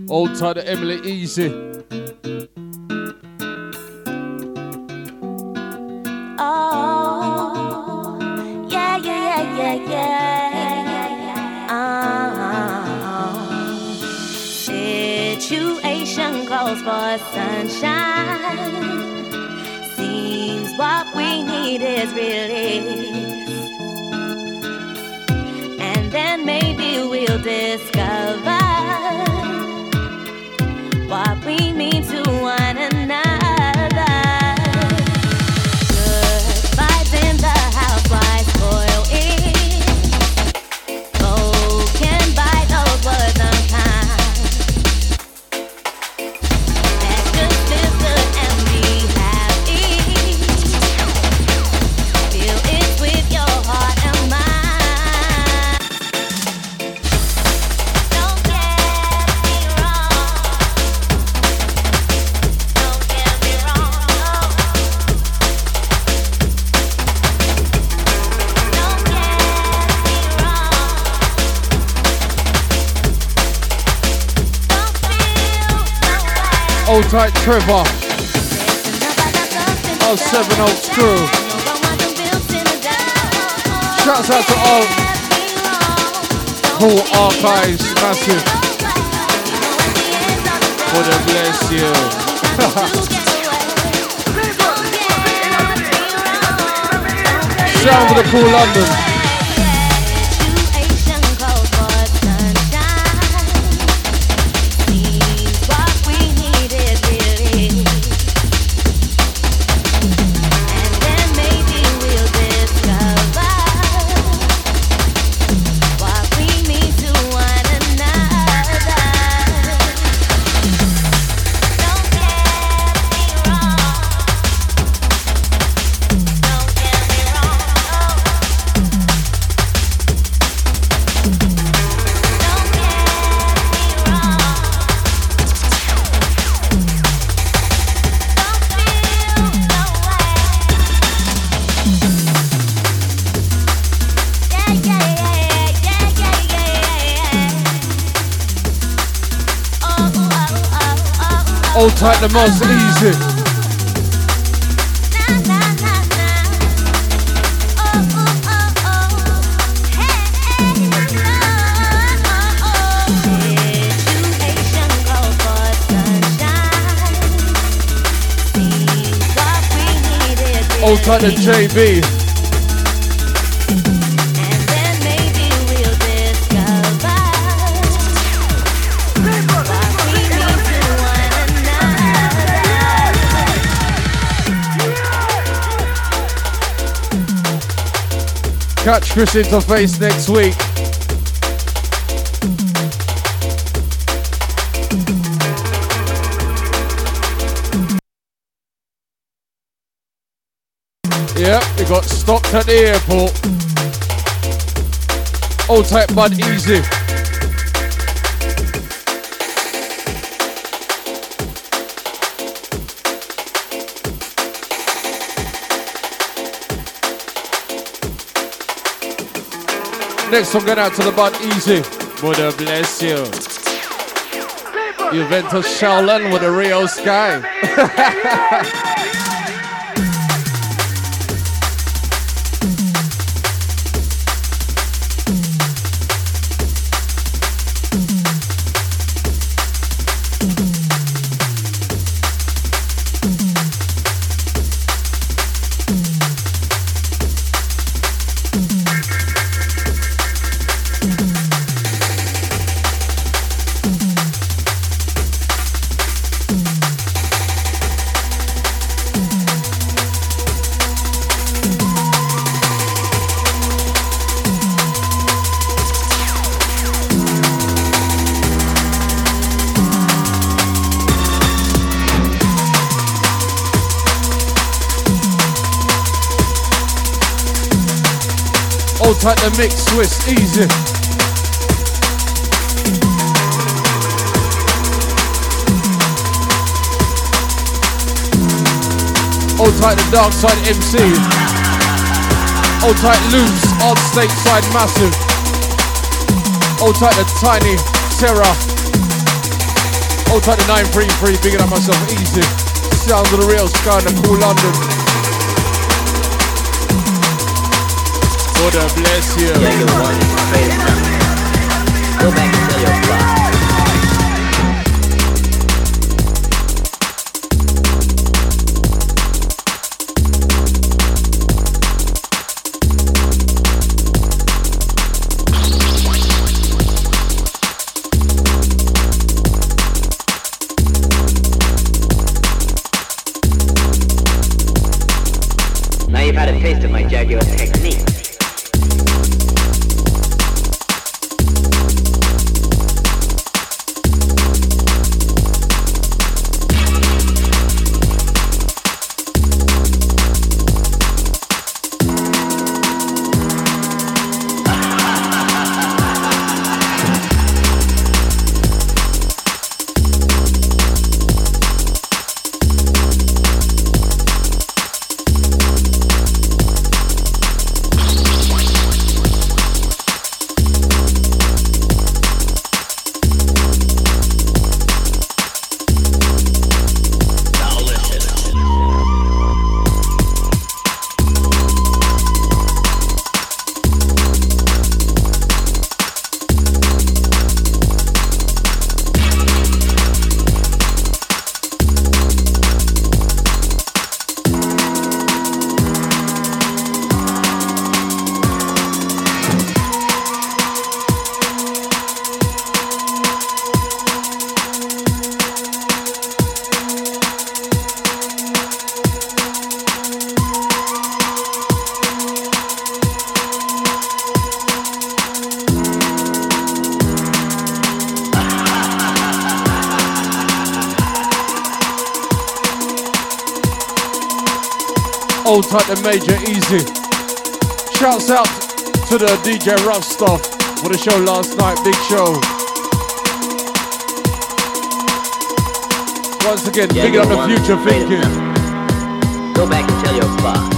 Old tight to Emily Easy. Oh, yeah, yeah, yeah, yeah. Situation calls for sunshine. Seems what we need is release. And then maybe we'll discover what we mean to one another. Good vibes in the house, why spoil it? Spoken by those words unkind. Let's just live good and be happy. Feel it with your heart and mind. Don't get me wrong. Don't get me wrong. Don't get me wrong. Don't feel no way. Old tight Trevor. Oh, Seven Oaks crew. Shouts out to all cool archives, massive. God bless you. Sound of the cool London. Old tight the most easy. Old tight the JB. Catch Chris Interface next week. Yep, we got stopped at the airport. Old type Bud Easy. Next one going out to the Bud Easy. Mother bless you. Juventus Shaolin with a Rio Sky. Old type the mix, Swiss, easy. Old tight the dark side MC. Old tight loose, odd stateside massive. Old tight the tiny Terror. Hold tight to 933, bigging up myself easy. Sounds of the real sky in the cool London. God bless you. Yeah, you're one straight enough. Go back and tell your plot. Now you've had a taste of my Jaguar technique. Old type the Major Easy. Shouts out to the DJ Rough Stuff for the show last night, big show. Once again, big up the future thinking. Go back and tell your plot.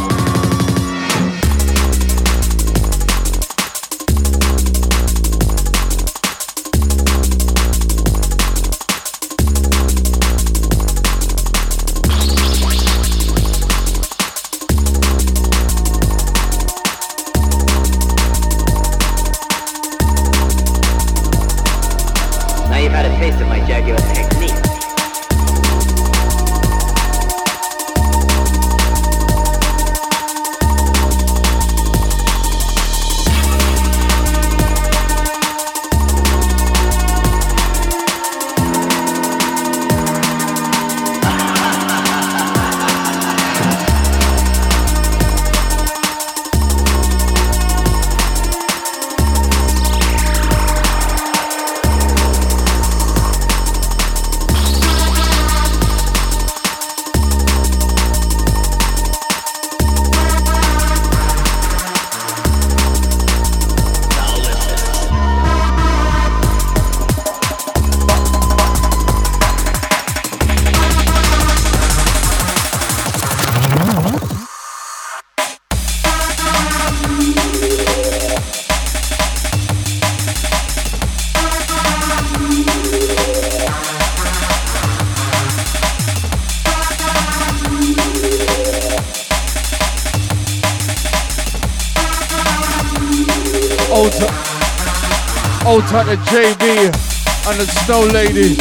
Old type of JB and the Snow Lady.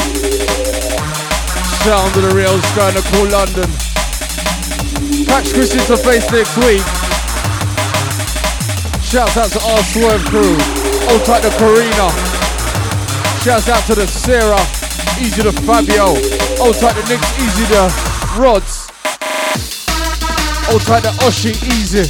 Sound of the real sky in the cool London. Catch Chris Interface next week. Shouts out to our Swerve crew. Old type of Karina. Shouts out to the Sarah. Easy to Fabio. Old type of Nick. Easy to Rods. Old type of Oshi. Easy.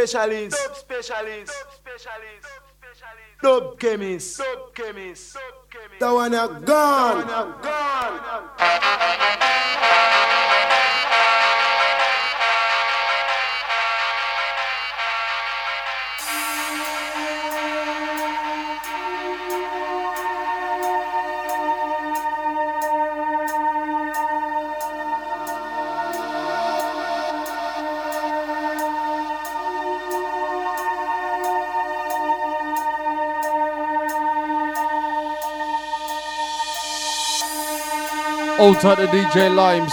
specialist, dub chemist, that one are gone. Old type of DJ Limes.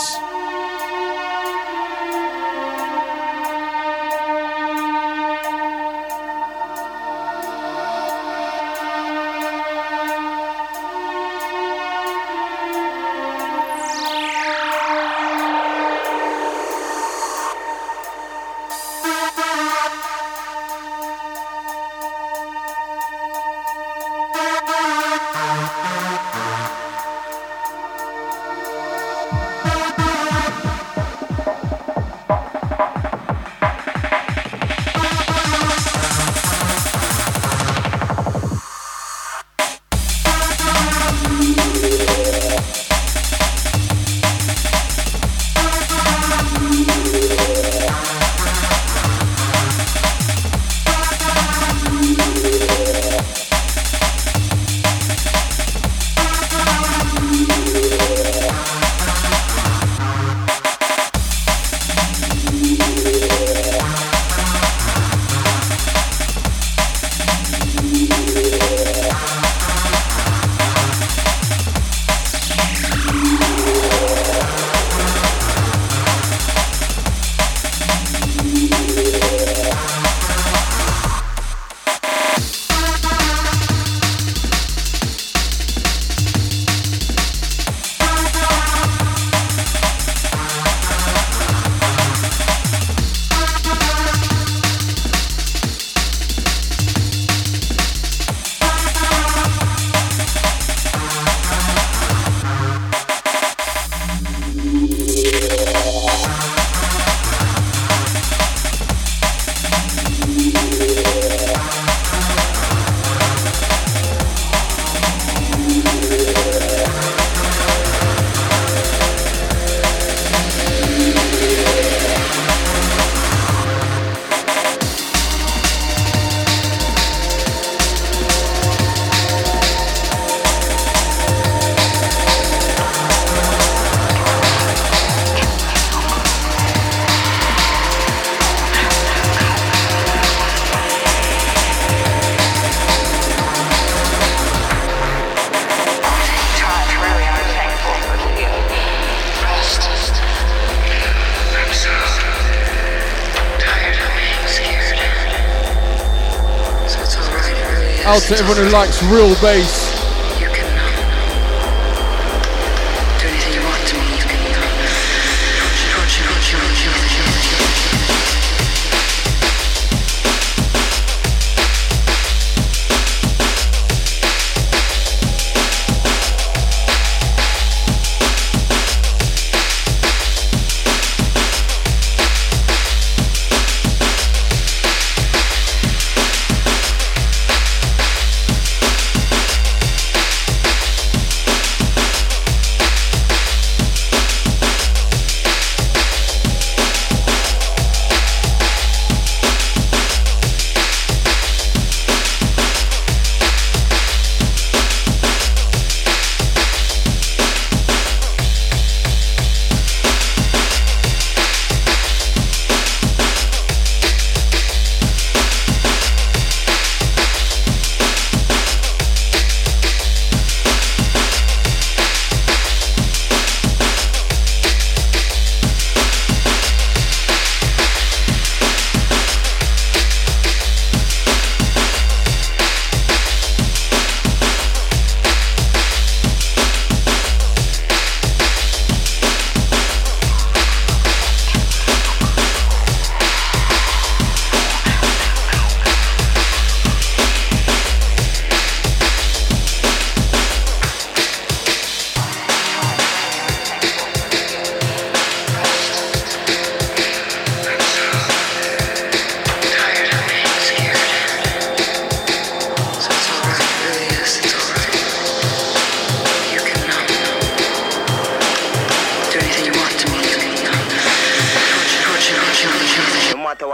Out to everyone who likes real bass.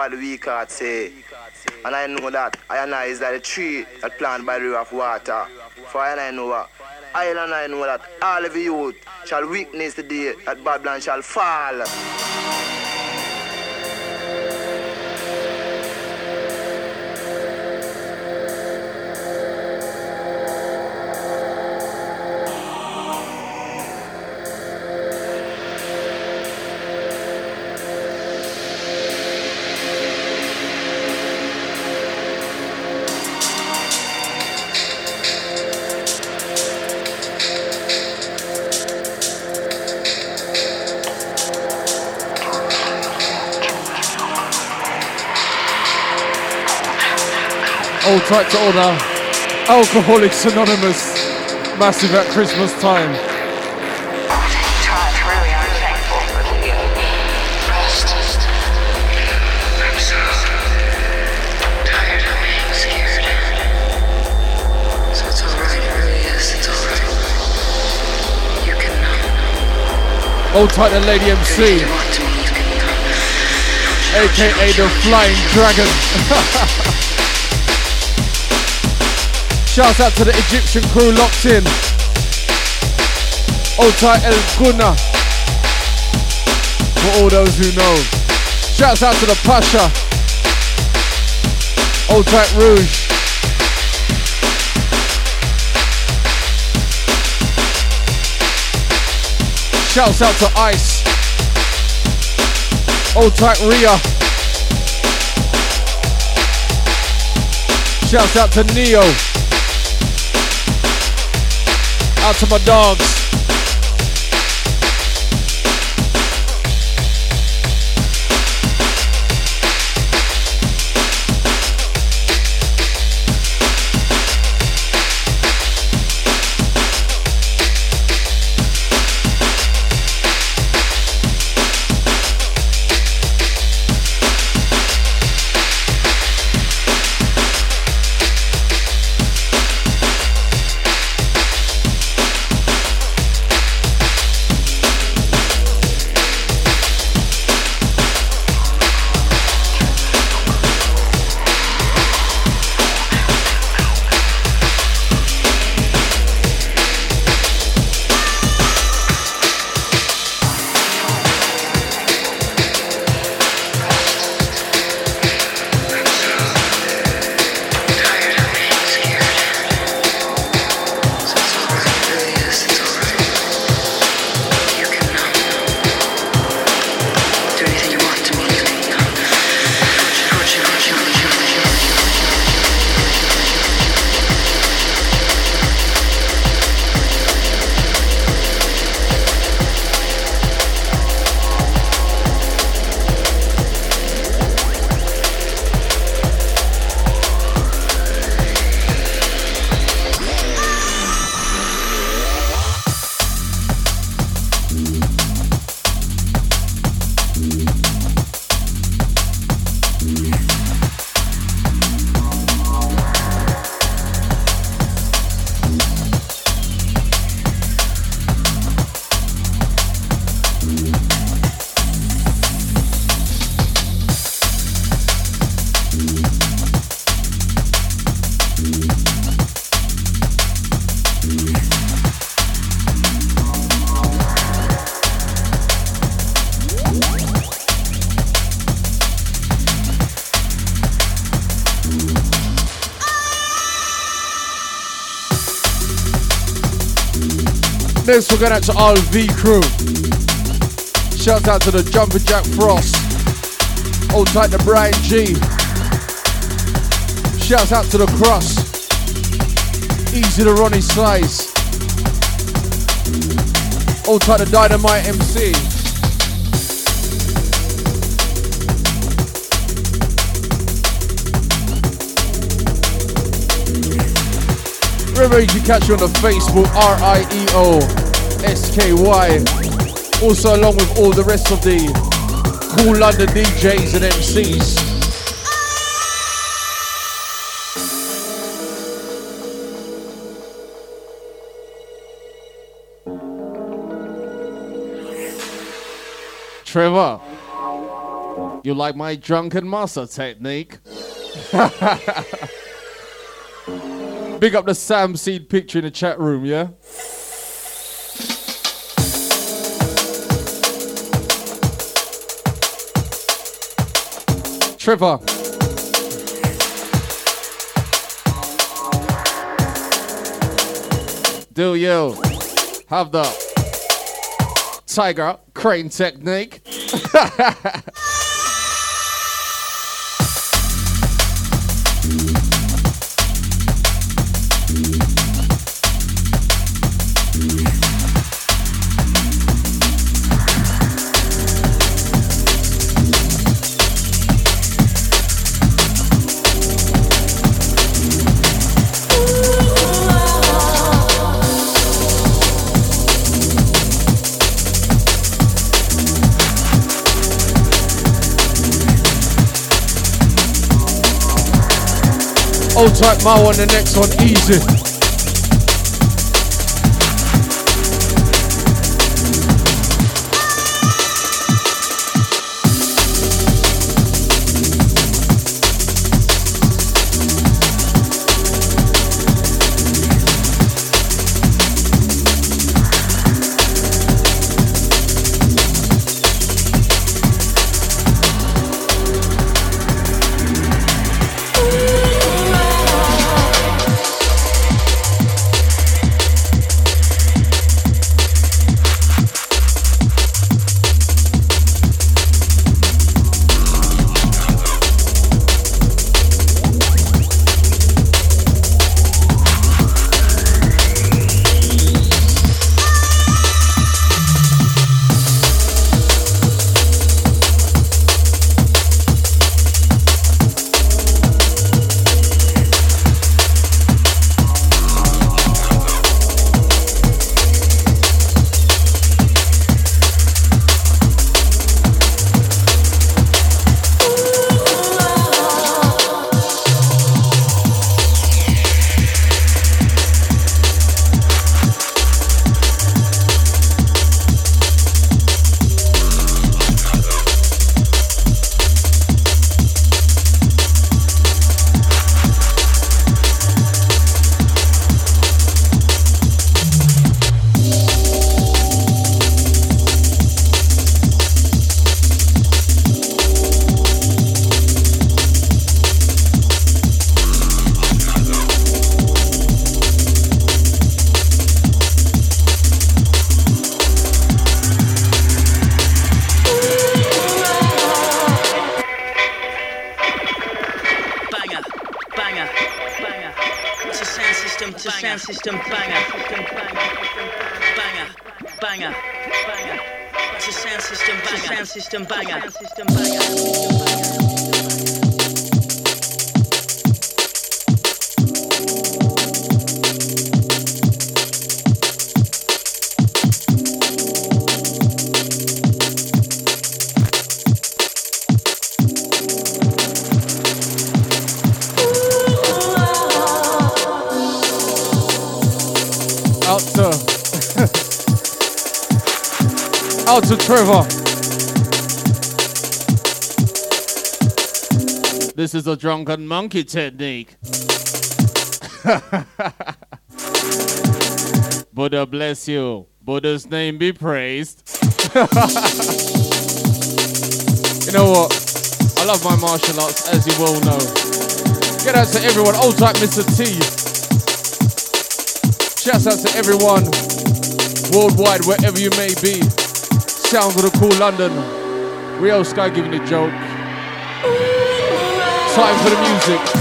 what the weak heart say. And I know that I and I is like a tree that planted by the river of water. For I and I know what. I know that all of the youth shall witness the day that Babylon shall fall. All type to order. Alcoholics Anonymous. Massive at Christmas time. Hold tight to Lady MC, aka the Flying Dragon. Shouts out to the Egyptian crew locked in. Hold tight El Gunna, for all those who know. Shouts out to the Pasha. Hold tight Rouge. Shouts out to Ice. Old tight Rhea. Shouts out to Neo. Out to my dogs. Next we're going out to RV crew. Shout out to the Jumper Jack Frost. Hold tight to Brian G. Shout out to the Cross. Easy to Ronnie Slice. Hold tight to Dynamite MC. Remember, you can catch you on the Facebook, RIEOSKY. Also, along with all the rest of the cool London DJs and MCs. Trevor. You like my drunken master technique? Big up the Sam Seed picture in the chat room, yeah? Trevor. Do you have the tiger crane technique? Old type Mo on the next one, easy. System banger, banger, banger, banger. It's a sound system banger, sound system banger, system banger. Out to Trevor. This is a drunken monkey technique. Buddha bless you. Buddha's name be praised. You know what? I love my martial arts, as you well know. Get out to everyone. Old type Mr. T. Shouts out to everyone worldwide, wherever you may be. Sounds of the cool London. Rio Sky giving a joke. Time for the music.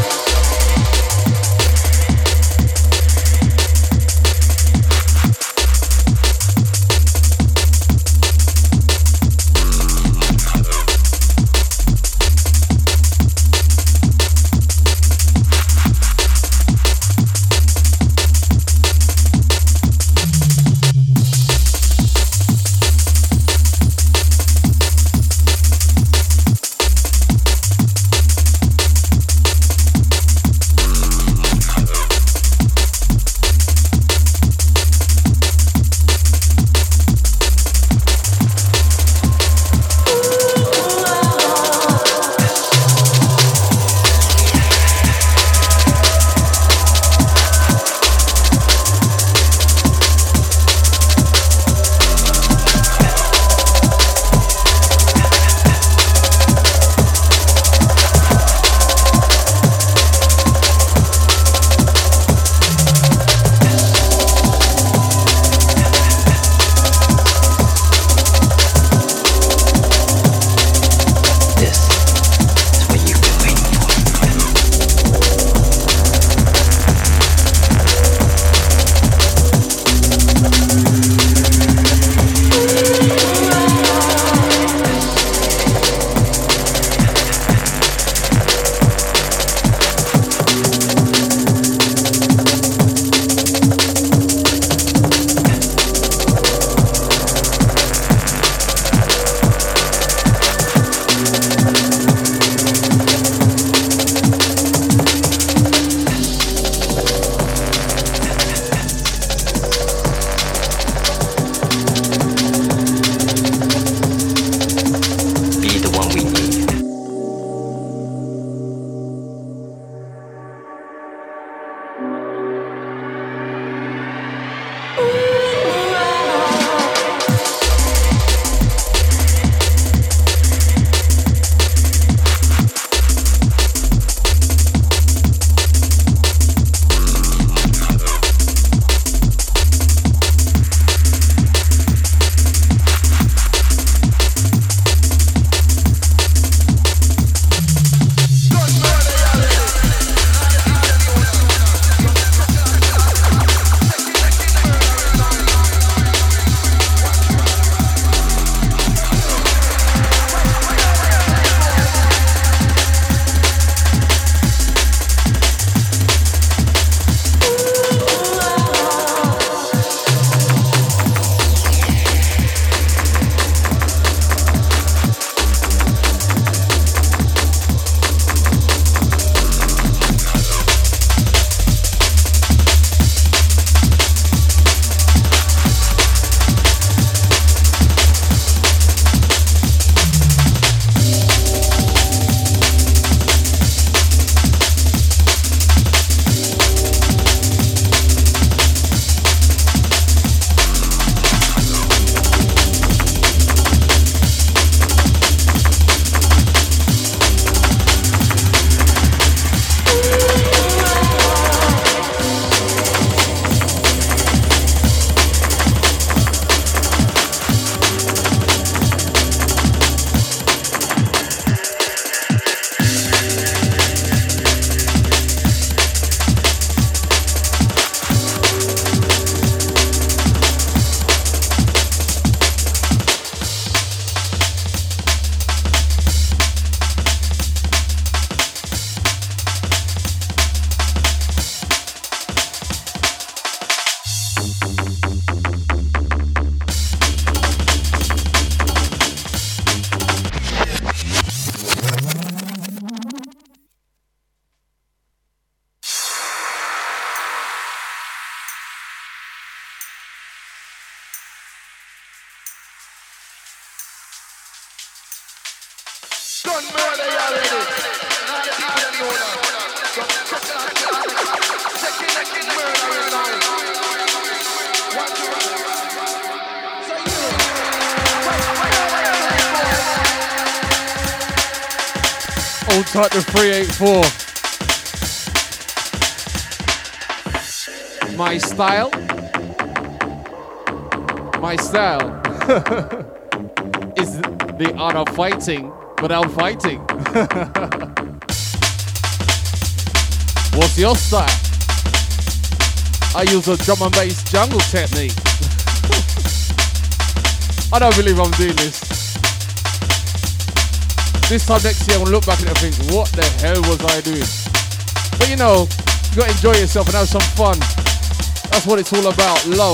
Done murder you already. Now the people them know that. Second murder you now. What you want? Old type to 384. My style is the art of fighting without fighting. What's your style? I use a drum and bass jungle technique. I don't believe I'm doing this. This time next year I'm gonna look back and think, what the hell was I doing? But you know, you gotta enjoy yourself and have some fun. That's what it's all about, love.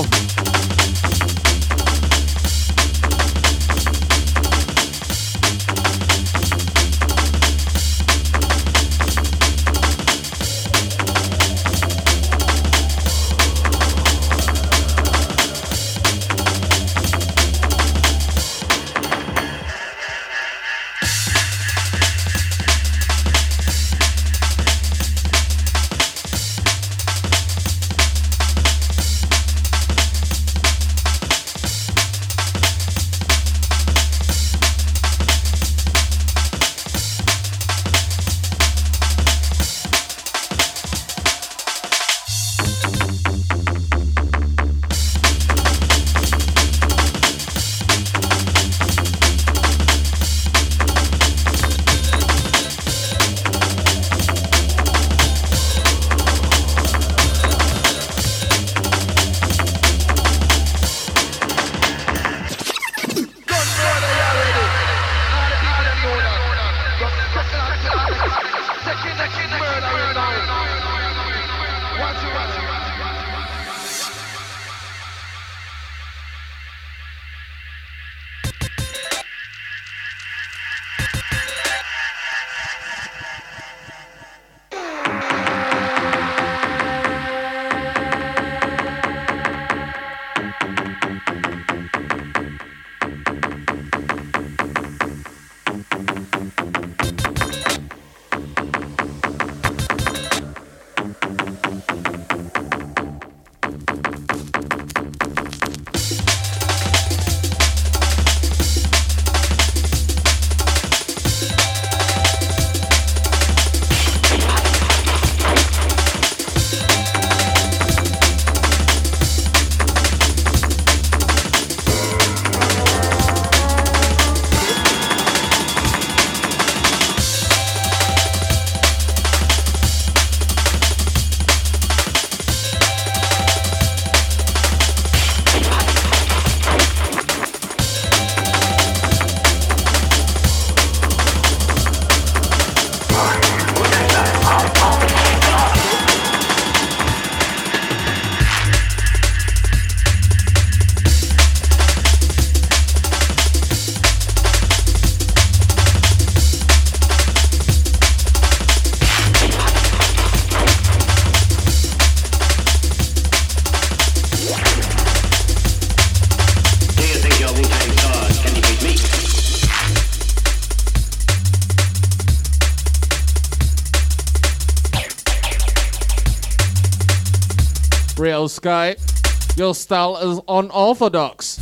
Real Sky, your style is unorthodox.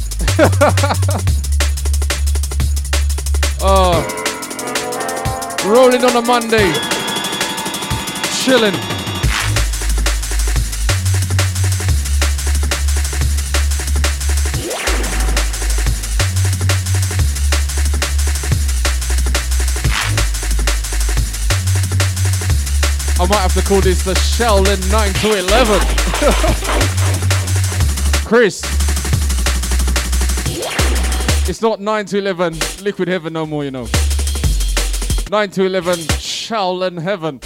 Rolling on a Monday, chilling. I might have to call this the Shaolin 9 to 11. Chris, it's not 9 to 11 Liquid Heaven no more, you know. 9 to 11 Shaolin Heaven.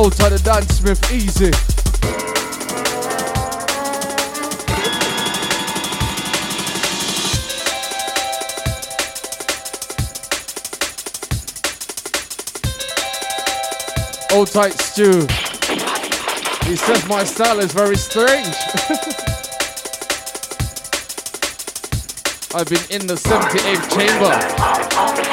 Old tight to Dan Smith, easy. Old tight Stew. He says my style is very strange. I've been in the 78th chamber.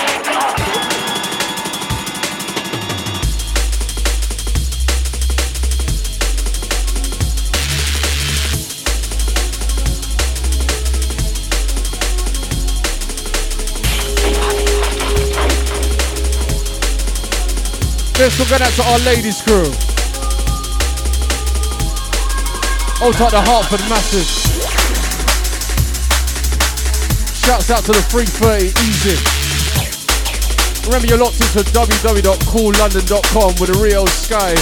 Let's go out to our ladies crew. Old tight to Hartford Massive. Shouts out to the 330 Easy. Remember you're locked into www.coollondon.com with a real Sky.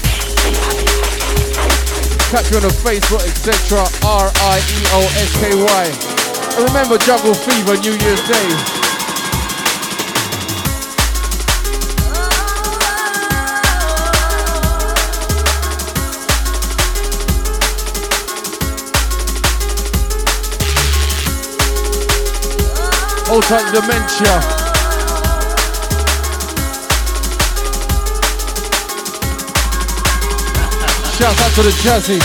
Catch you on the Facebook, etc. RIEOSKY. And remember Jungle Fever New Year's Day. Old tight Dementia. Shout out to the Jazzy.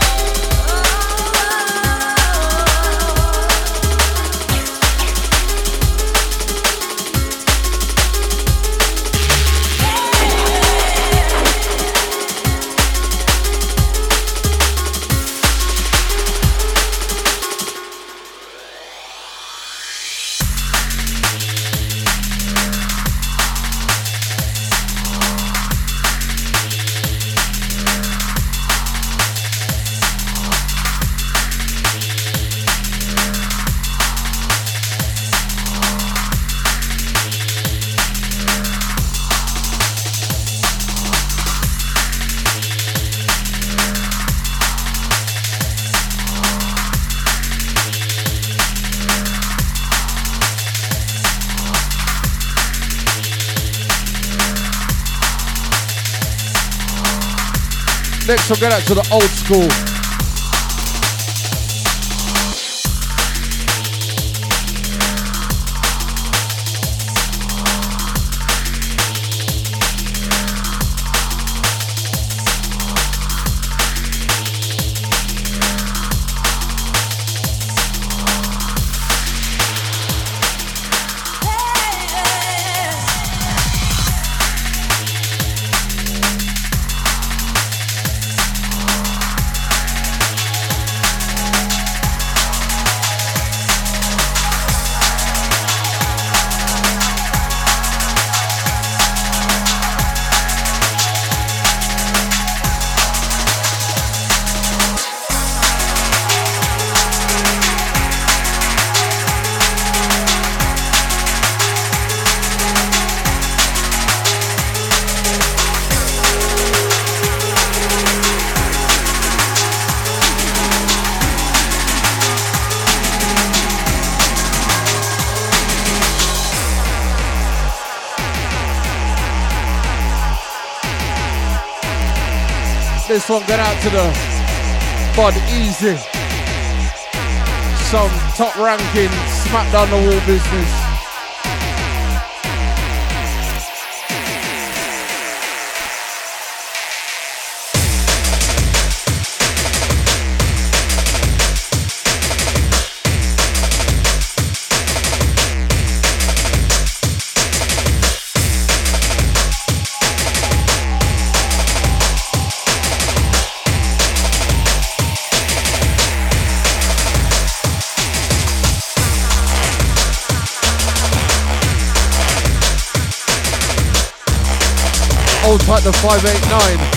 Next we'll get out to the old school. This one got out to the Bud Easy. Some top ranking smack down the wall business. Old tight the 589.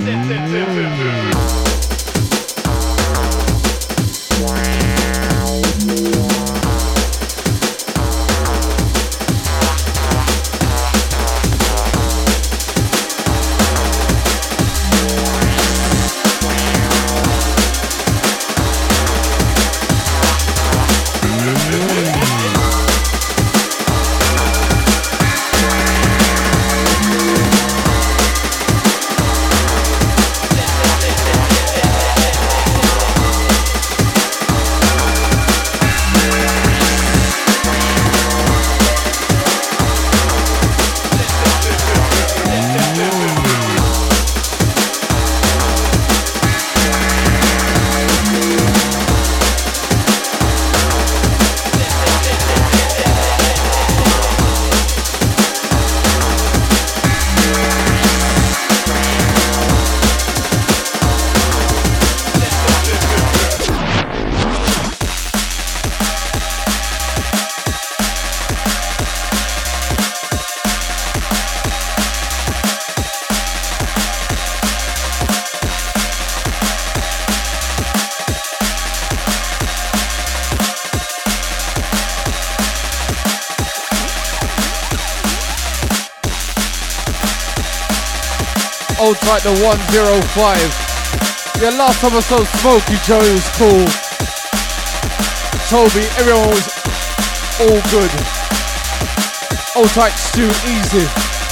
Hold tight to 105. Yeah, last time I saw Smokey Joe, it was cool. Toby, everyone was all good. Hold tight, Stu, easy.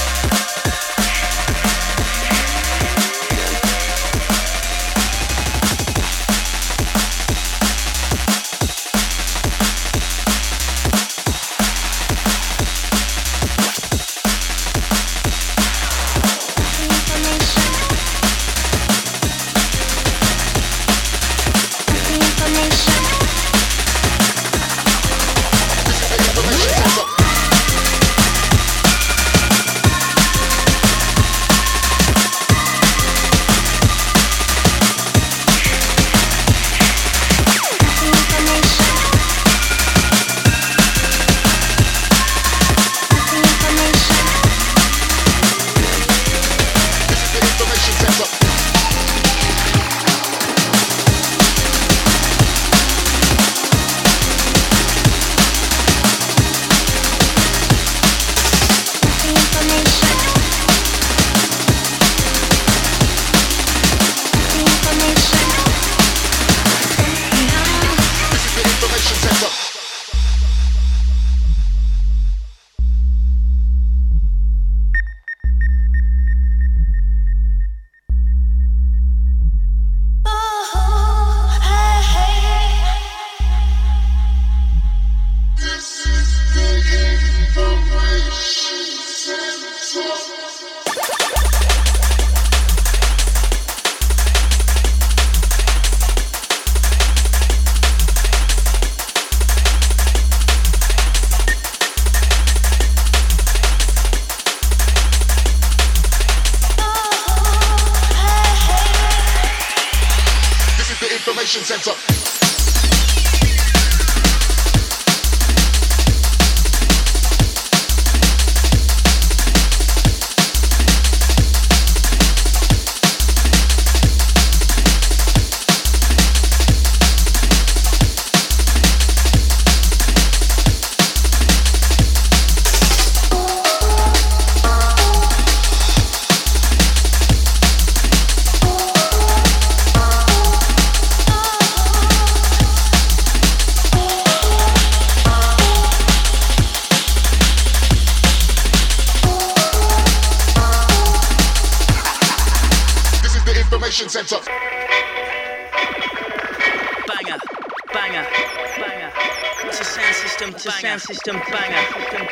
System banger,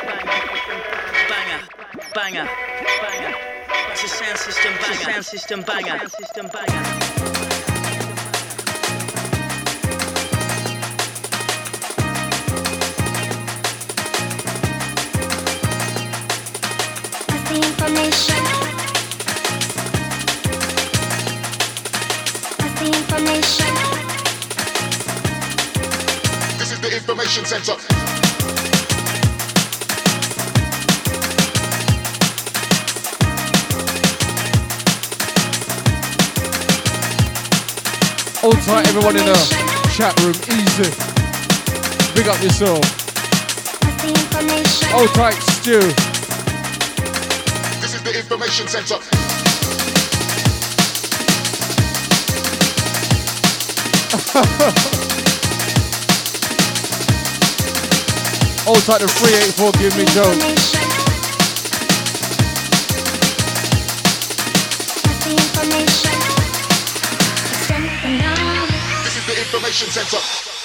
banger, banger, banger. It's a sound system banger, sound system banger, system banger. This is the information center. Hold tight, everyone in the chat room, easy. Big up yourself. Hold tight, Stu. This is the information center. Hold tight to 384, give me Joe. This is the information center.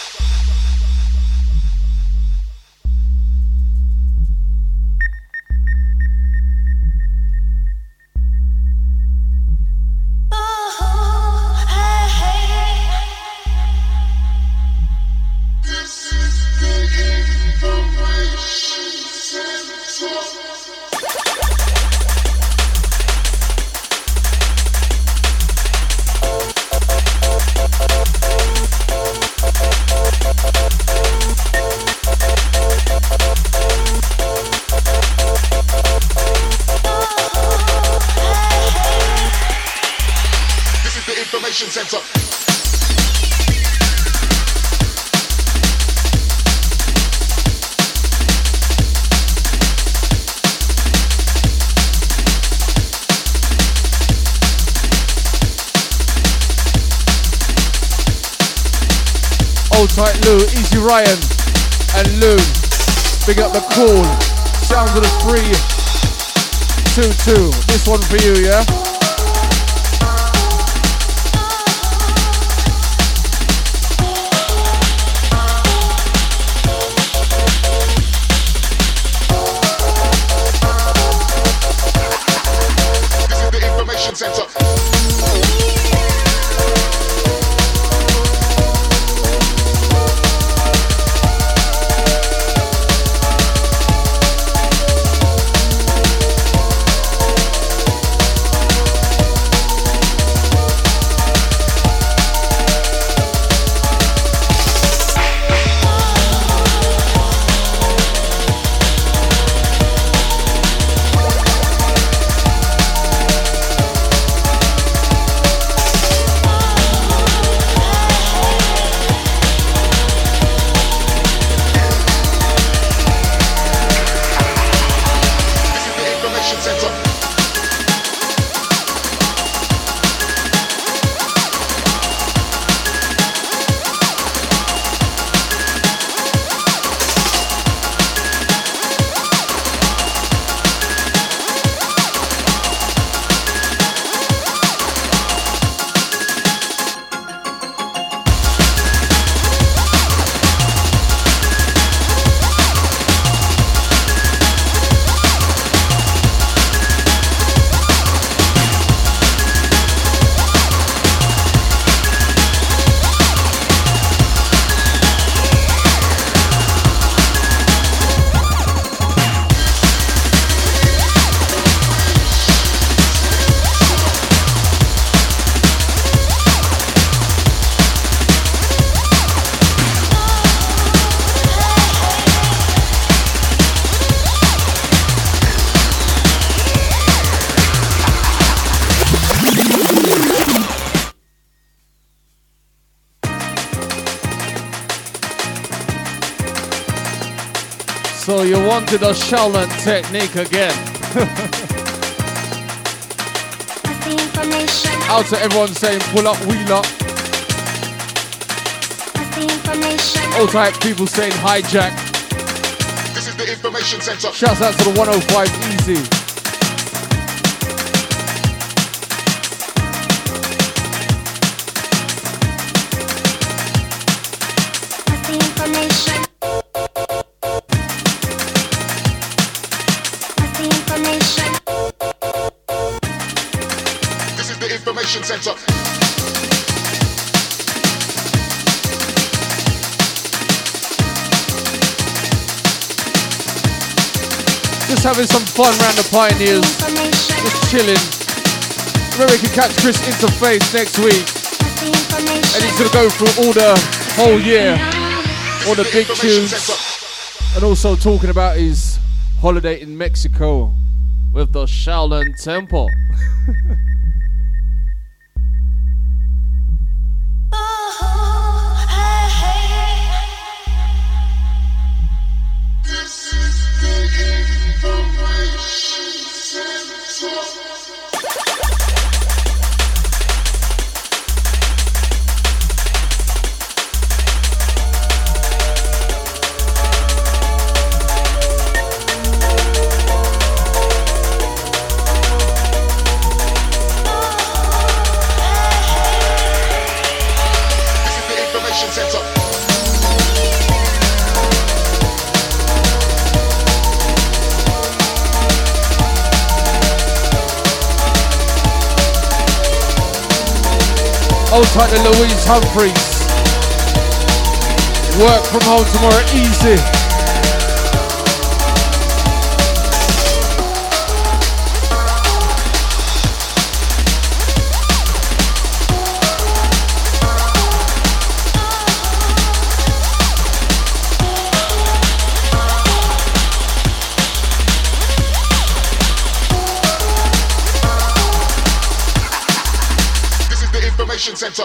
Center. Hold tight, Lou, Easy Ryan, and Lou. Big up the call. Sounds of the 322. This one for you, yeah? Center. So you wanted a Shaolin technique again. Out to everyone saying pull up, wheel up. All type people saying hijack. This is the information center. Shouts out to the 105 Easy. This is the information center. Just having some fun around the Pioneers. Just chilling. Remember you can catch Chris Interface next week. And he's going to go through all the whole year. All the big tunes. And also talking about his holiday in Mexico with the Shaolin Temple. Hold tight to Louise Humphreys. Work from home tomorrow, easy. This is the information center.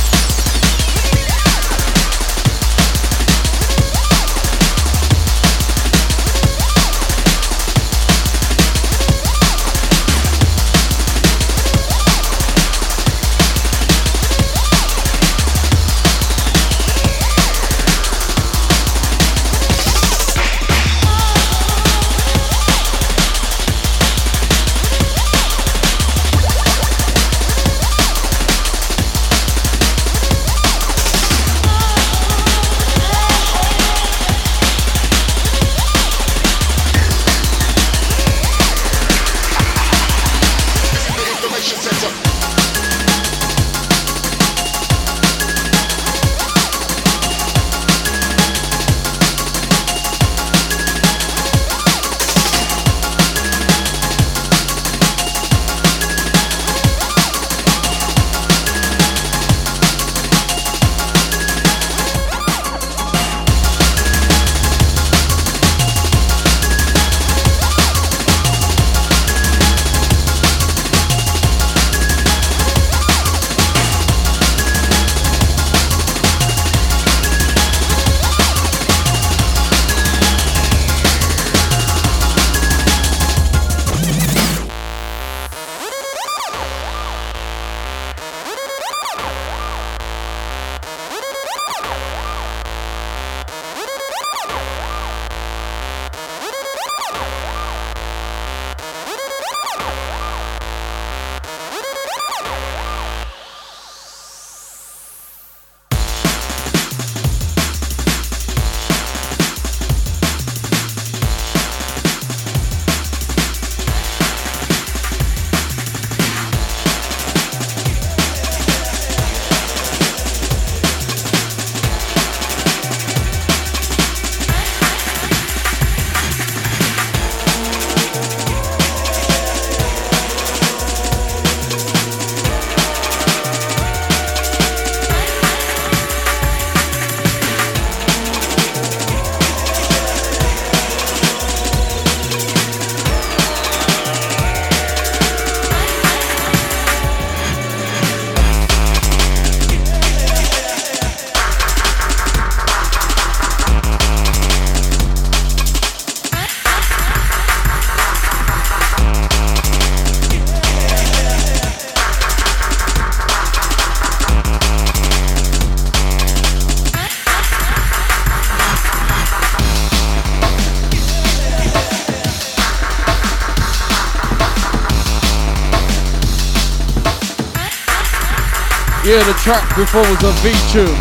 Yeah, the track before was a V-tune.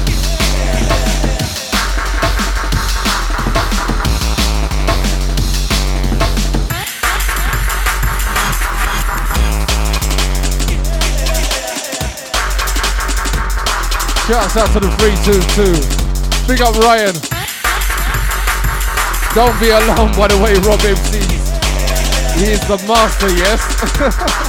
Shouts out to the 322. Big up Ryan. Don't be alarmed by the way Rob MCs. He is the master, yes?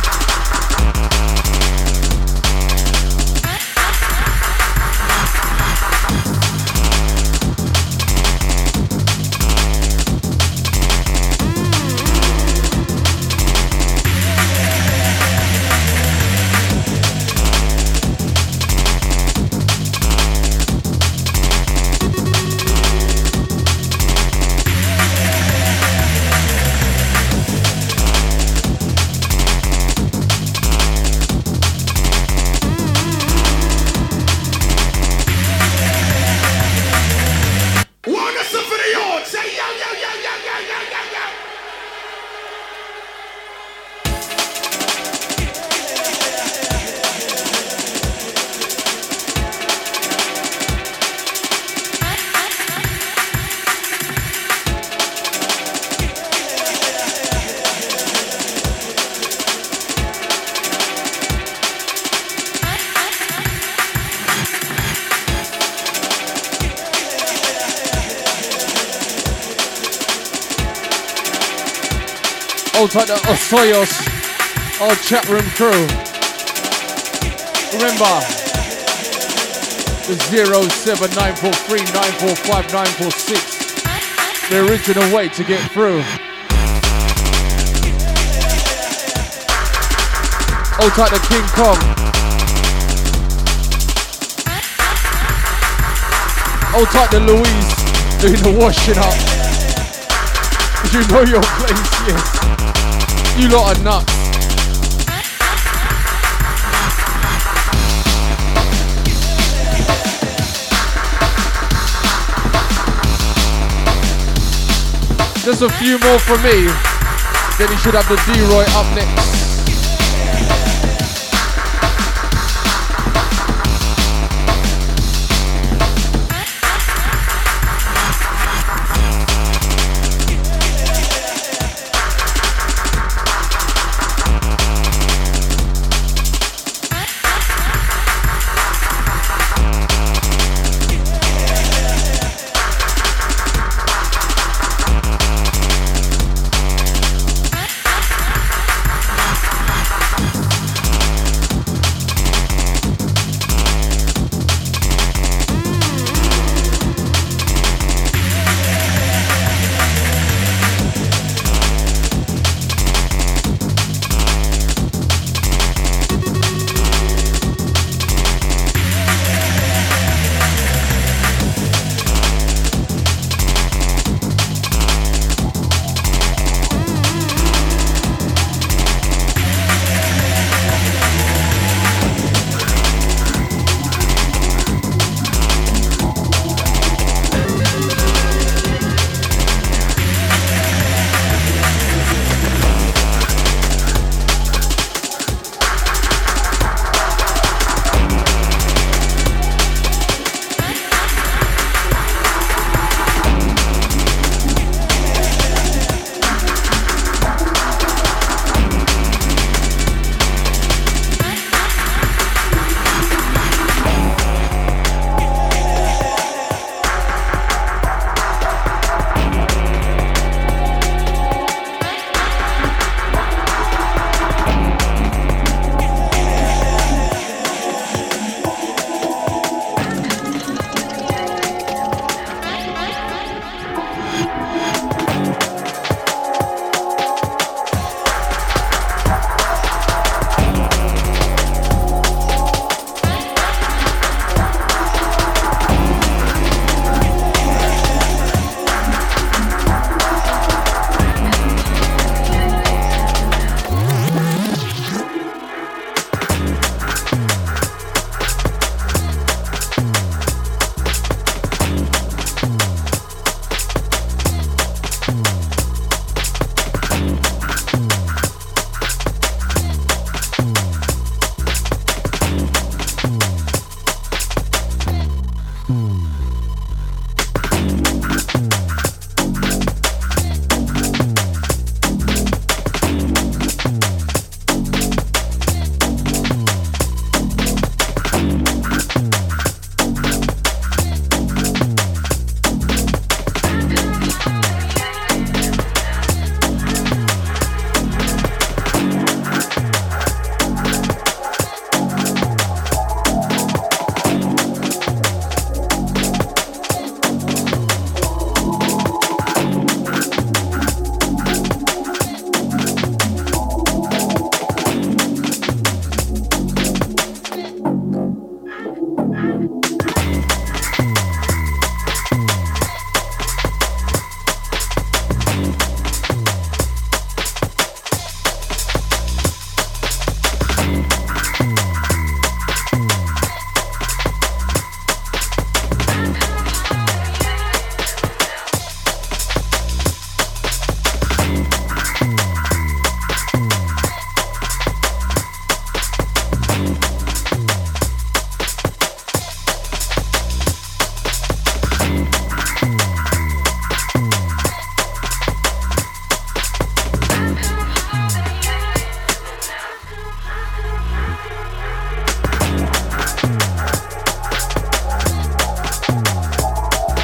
Hold tight to Osoyos, our chat room crew. Remember, the 07943945946, the original way to get through. Hold tight to King Kong. Hold tight to Louise, doing the washing up. You know your place, yes. You lot are nuts. Just a few more from me. Then you should have the D-Roy up next.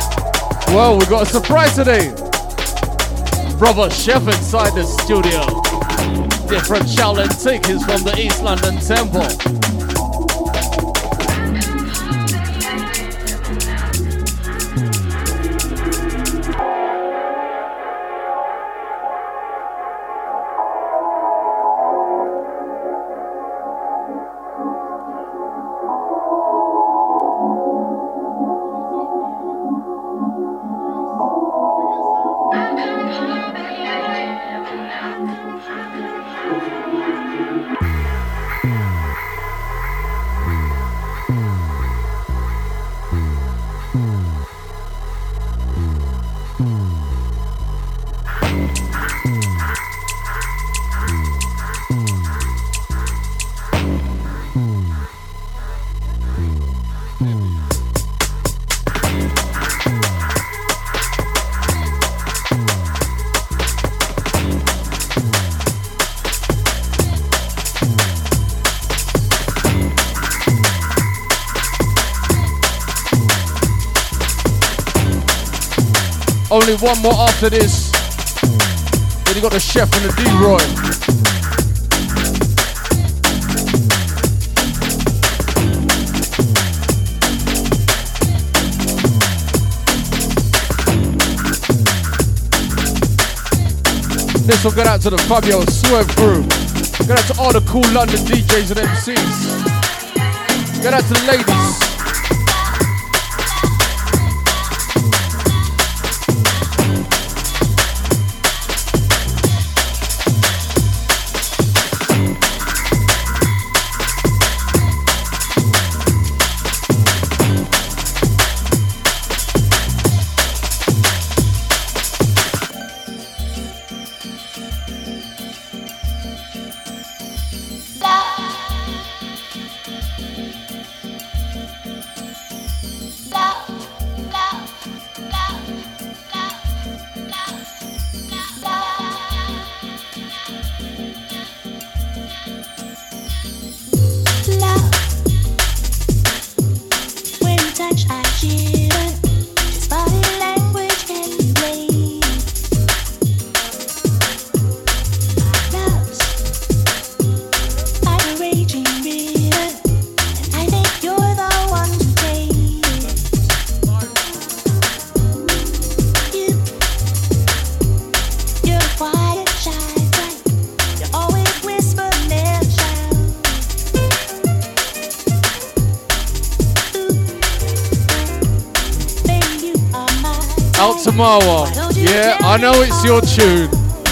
Well, we got a surprise today. Brother Chef inside the studio. Different Shaolin tickets from the East London Temple. Only one more after this. Then you got the chef and the D-Roy. This will get out to the Fabio Swerve crew. Get out to all the cool London DJs and MCs. Get out to the ladies. Tomorrow. Yeah, I know it's your tune.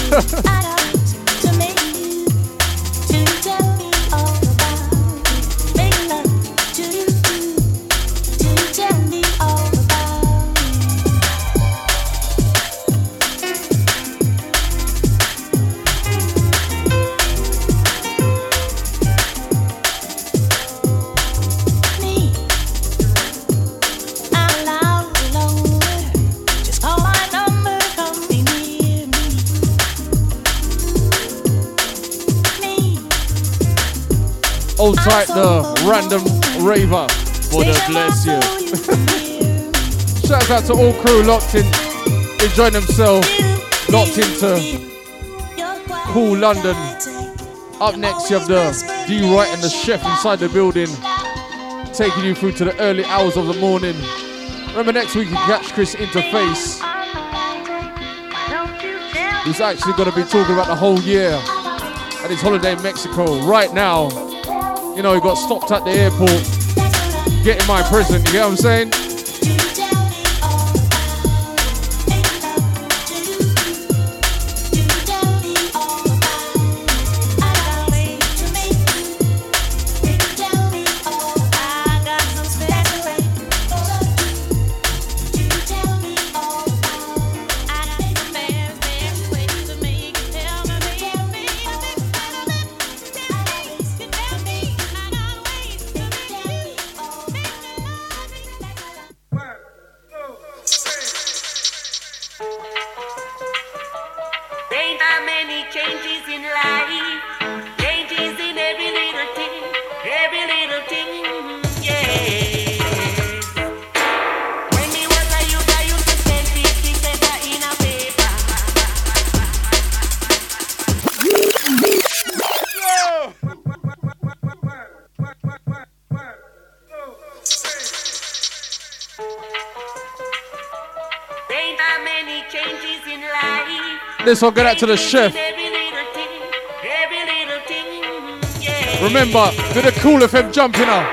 Hold tight the random raver for the bless you. Shouts out to all crew locked in, enjoying themselves, locked into cool London. Up next you have the D-Right and the chef inside the building, taking you through to the early hours of the morning. Remember next week you can catch Chris Interface. He's actually going to be talking about the whole year at his holiday in Mexico. Right now, you know, he got stopped at the airport, getting my present, you get what I'm saying? This one get out to the chef. Remember, do the Cool FM jumping up.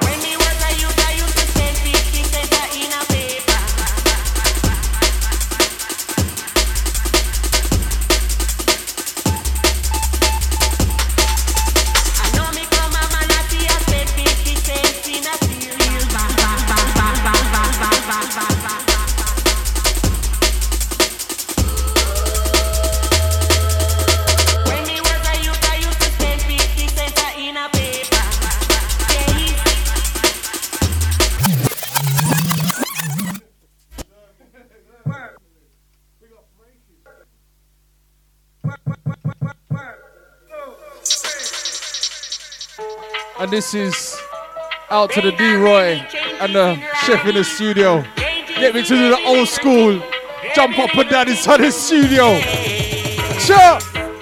And this is out to the D-Roy and the chef in the studio. Get me to do the old school. Jump up and down inside the studio. Sure.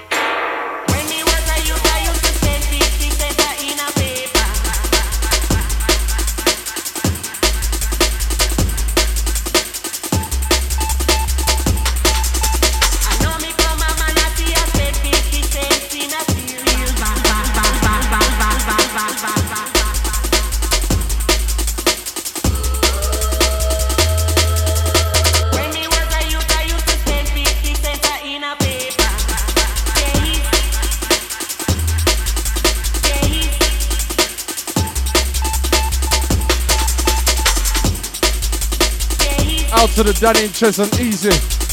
To the Danny and Chess and Easy.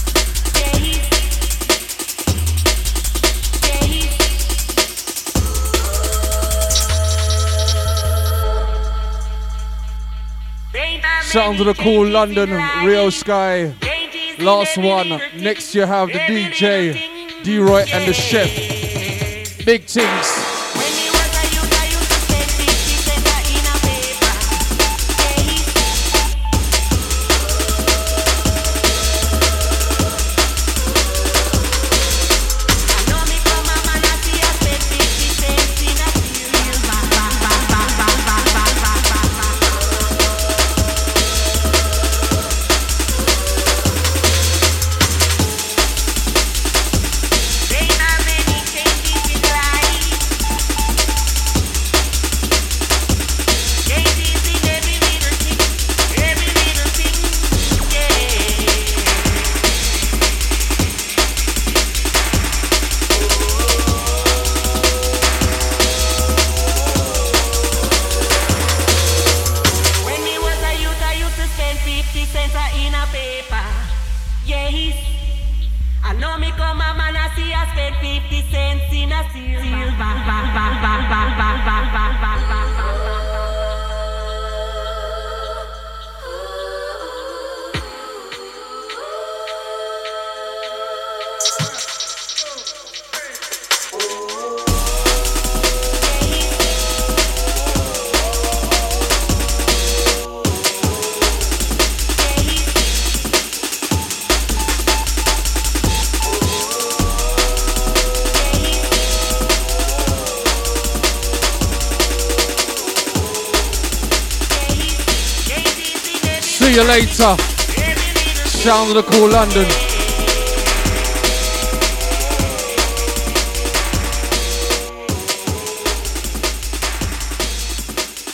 Sound to the Cool London, Rio Sky. Last one. Next you have the DJ, D-Roy and the chef. Big things. See you later. Sound of the Cool London.